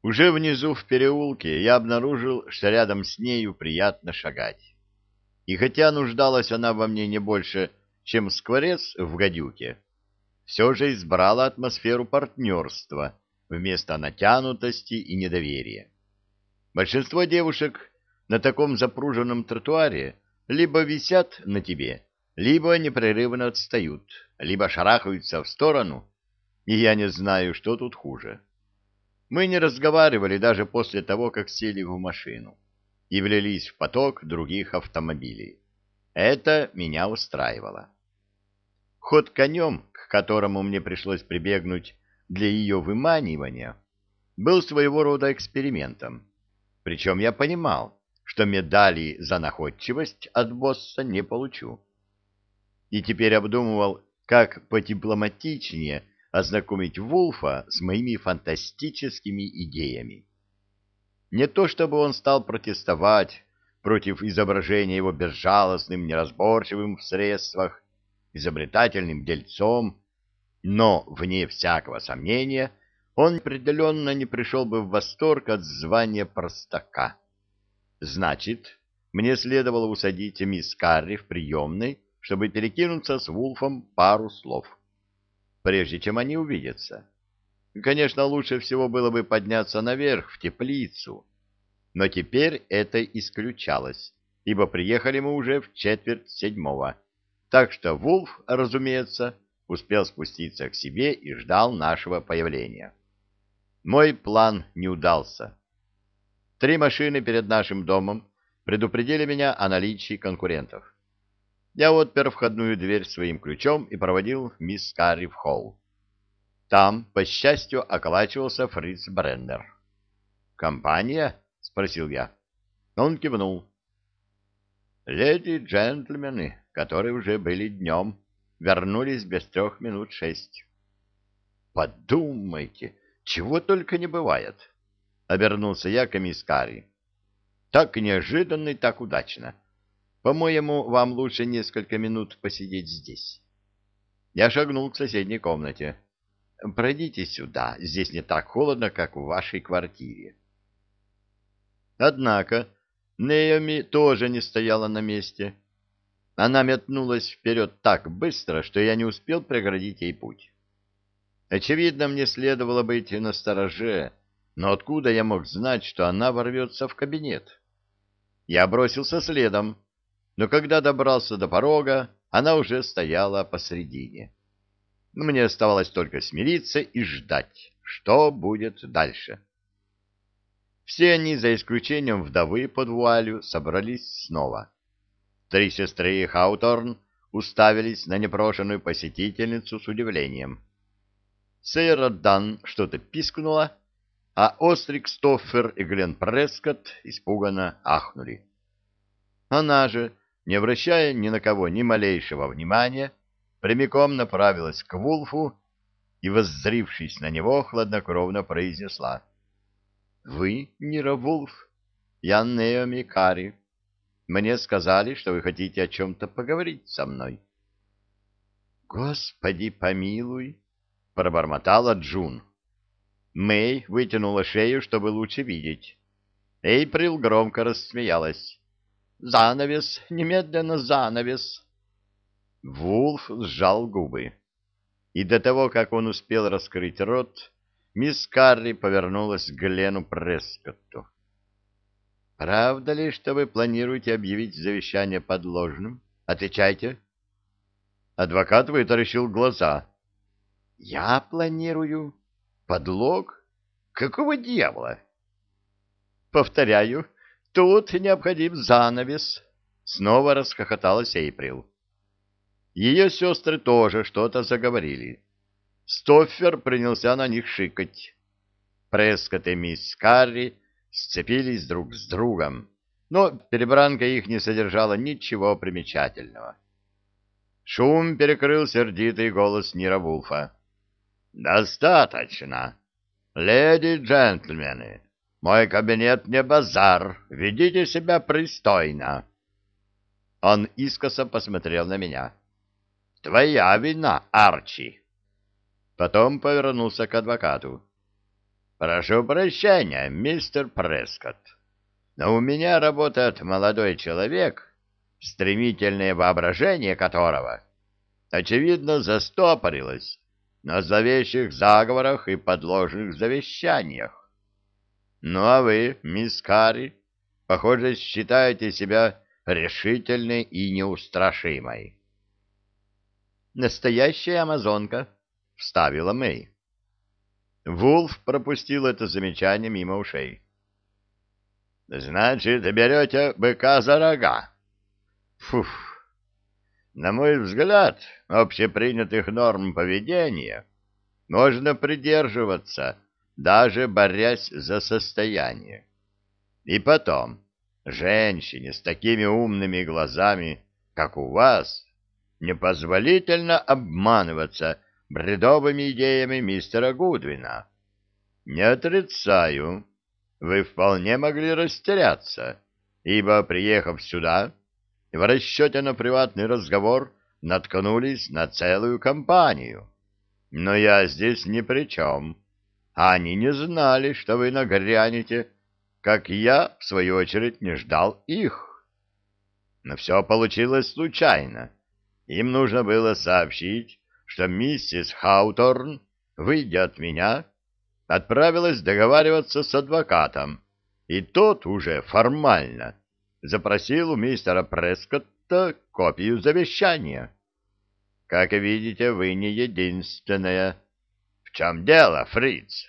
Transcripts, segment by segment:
Уже внизу в переулке я обнаружил, что рядом с нею приятно шагать. И хотя нуждалась она во мне не больше, чем скворец в гадюке, все же избрала атмосферу партнерства вместо натянутости и недоверия. Большинство девушек на таком запруженном тротуаре либо висят на тебе, либо непрерывно отстают, либо шарахаются в сторону, и я не знаю, что тут хуже. Мы не разговаривали даже после того, как сели в машину и влились в поток других автомобилей. Это меня устраивало. Ход конем, к которому мне пришлось прибегнуть для ее выманивания, был своего рода экспериментом. Причем я понимал, что медали за находчивость от босса не получу. И теперь обдумывал, как подипломатичнее ознакомить Вулфа с моими фантастическими идеями. Не то чтобы он стал протестовать против изображения его безжалостным, неразборчивым в средствах, изобретательным дельцом, но, вне всякого сомнения, он определенно не пришел бы в восторг от звания простака. Значит, мне следовало усадить мисс Карри в приемной, чтобы перекинуться с Вулфом пару слов, прежде чем они увидятся. Конечно, лучше всего было бы подняться наверх, в теплицу, но теперь это исключалось, ибо приехали мы уже в 6:45, так что Вулф, разумеется, успел спуститься к себе и ждал нашего появления. Мой план не удался. 3 машины перед нашим домом предупредили меня о наличии конкурентов. Я отпер входную дверь своим ключом и проводил мисс Карри в холл. Там, по счастью, околачивался Фриц Бреннер. «Компания?» — спросил я. Он кивнул. «Леди и джентльмены, которые уже были днем, вернулись без 6:03». «Подумайте, чего только не бывает!» — обернулся я к мисс Карри. «Так неожиданно и так удачно. По-моему, вам лучше несколько минут посидеть здесь». Я шагнул к соседней комнате. «Пройдите сюда, здесь не так холодно, как в вашей квартире». Однако Неоми тоже не стояла на месте. Она метнулась вперед так быстро, что я не успел преградить ей путь. Очевидно, мне следовало быть настороже, но откуда я мог знать, что она ворвется в кабинет? Я бросился следом, но когда добрался до порога, она уже стояла посредине. Мне оставалось только смириться и ждать, что будет дальше. Все они, за исключением вдовы под вуалью, собрались снова. 3 сестры Хауторн уставились на непрошенную посетительницу с удивлением. Сейра Дан что-то пискнула, а Острик Стоффер и Глен Прескотт испуганно ахнули. Она же, не обращая ни на кого ни малейшего внимания, прямиком направилась к Вулфу и, воззрившись на него, хладнокровно произнесла: «Вы, Нира Вулф, я Неоми Карри. Мне сказали, что вы хотите о чем-то поговорить со мной». «Господи помилуй!» — пробормотала Джун. Мэй вытянула шею, чтобы лучше видеть. Эйприл громко рассмеялась. «Занавес! Немедленно занавес!» Вулф сжал губы. И до того, как он успел раскрыть рот, мисс Карри повернулась к Глену Прескотту. «Правда ли, что вы планируете объявить завещание подложным? Отвечайте». Адвокат вытаращил глаза. «Я планирую? Подлог? Какого дьявола?» «Повторяю, тут необходим занавес», — снова расхохоталась Эйприл. Ее сестры тоже что-то заговорили. Стоффер принялся на них шикать. Прескотт и мисс Карри сцепились друг с другом, но перебранка их не содержала ничего примечательного. Шум перекрыл сердитый голос Нира Вулфа. «Достаточно! Леди и джентльмены, мой кабинет не базар, ведите себя пристойно!» Он искоса посмотрел на меня. «Твоя вина, Арчи!» Потом повернулся к адвокату. Прошу прощения, мистер Прескотт, но у меня работает молодой человек, стремительное воображение которого, очевидно, застопорилось на зловещих заговорах и подложных завещаниях. Ну а вы, мисс Карри, похоже, считаете себя решительной и неустрашимой. «Настоящая амазонка», — вставила Мэй. Вулф пропустил это замечание мимо ушей. «Значит, берете быка за рога?» «Фуф! На мой взгляд, общепринятых норм поведения можно придерживаться, даже борясь за состояние. И потом, женщине с такими умными глазами, как у вас, непозволительно обманываться бредовыми идеями мистера Гудвина. Не отрицаю, вы вполне могли растеряться, ибо, приехав сюда, в расчете на приватный разговор наткнулись на целую компанию. Но я здесь ни при чем. Они не знали, что вы нагрянете, как я, в свою очередь, не ждал их. Но все получилось случайно. Им нужно было сообщить, что миссис Хауторн, выйдя от меня, отправилась договариваться с адвокатом, и тот уже формально запросил у мистера Прескотта копию завещания. Как видите, вы не единственная. В чем дело, фриц?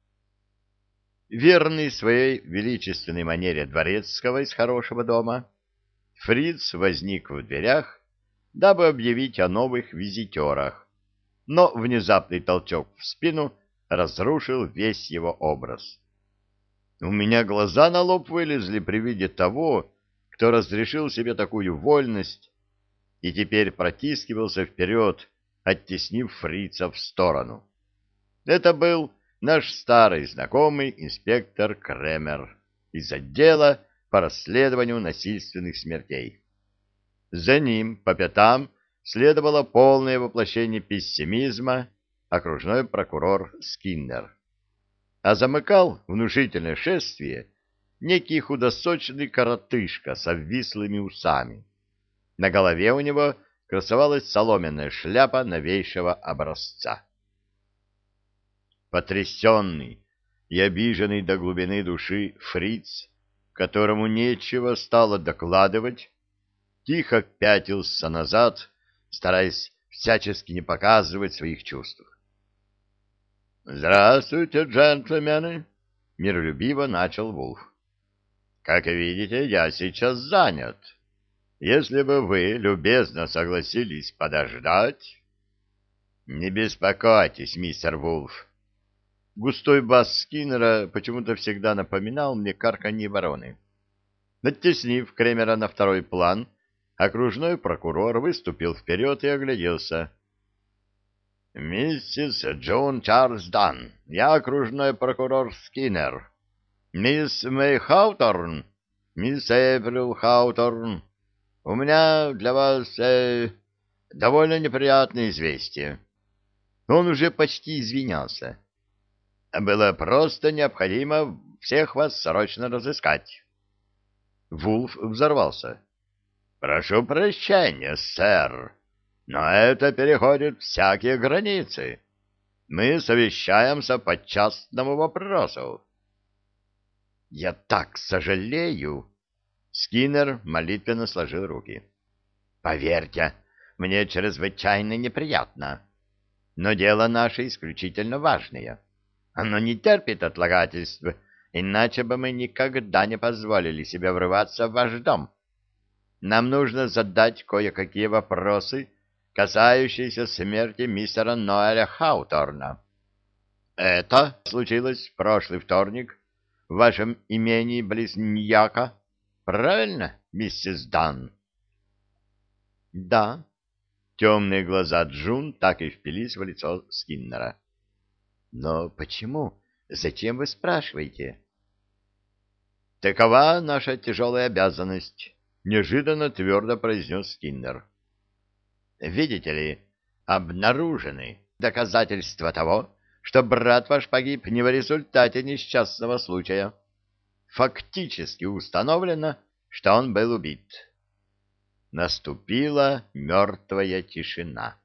Верный своей величественной манере дворецкого из хорошего дома, фриц возник в дверях, дабы объявить о новых визитерах, но внезапный толчок в спину разрушил весь его образ. У меня глаза на лоб вылезли при виде того, кто разрешил себе такую вольность и теперь протискивался вперед, оттеснив фрица в сторону. Это был наш старый знакомый инспектор Кремер из отдела по расследованию насильственных смертей. За ним по пятам следовало полное воплощение пессимизма окружной прокурор Скиннер. А замыкал внушительное шествие некий худосочный коротышка с обвислыми усами. На голове у него красовалась соломенная шляпа новейшего образца. Потрясенный и обиженный до глубины души фриц, которому нечего стало докладывать, тихо пятился назад, стараясь всячески не показывать своих чувств. «Здравствуйте, джентльмены!» — миролюбиво начал Вулф. «Как видите, я сейчас занят. Если бы вы любезно согласились подождать...» «Не беспокойтесь, мистер Вулф». Густой бас Скиннера почему-то всегда напоминал мне карканье вороны. Оттеснив Кремера на второй план, окружной прокурор выступил вперед и огляделся. «Миссис Джон Чарльз Дан, я окружной прокурор Скиннер. Мисс Мэй Хауторн, мисс Эйприл Хауторн, у меня для вас довольно неприятное известие». Он уже почти извинялся. «Было просто необходимо всех вас срочно разыскать». Вулф взорвался. «Прошу прощения, сэр, но это переходит всякие границы. Мы совещаемся по частному вопросу». «Я так сожалею!» Скиннер молитвенно сложил руки. «Поверьте, мне чрезвычайно неприятно. Но дело наше исключительно важное. Оно не терпит отлагательств, иначе бы мы никогда не позволили себе врываться в ваш дом. Нам нужно задать кое-какие вопросы, касающиеся смерти мистера Ноэля Хауторна. Это случилось в прошлый вторник в вашем имении близ Ньяка. Правильно, миссис Дан? Да. Темные глаза Джун так и впились в лицо Скиннера. Но почему? Зачем вы спрашиваете? Такова наша тяжелая обязанность, неожиданно твердо произнес Скиннер. Видите ли, обнаружены доказательства того, что брат ваш погиб не в результате несчастного случая. Фактически установлено, что он был убит. Наступила мертвая тишина.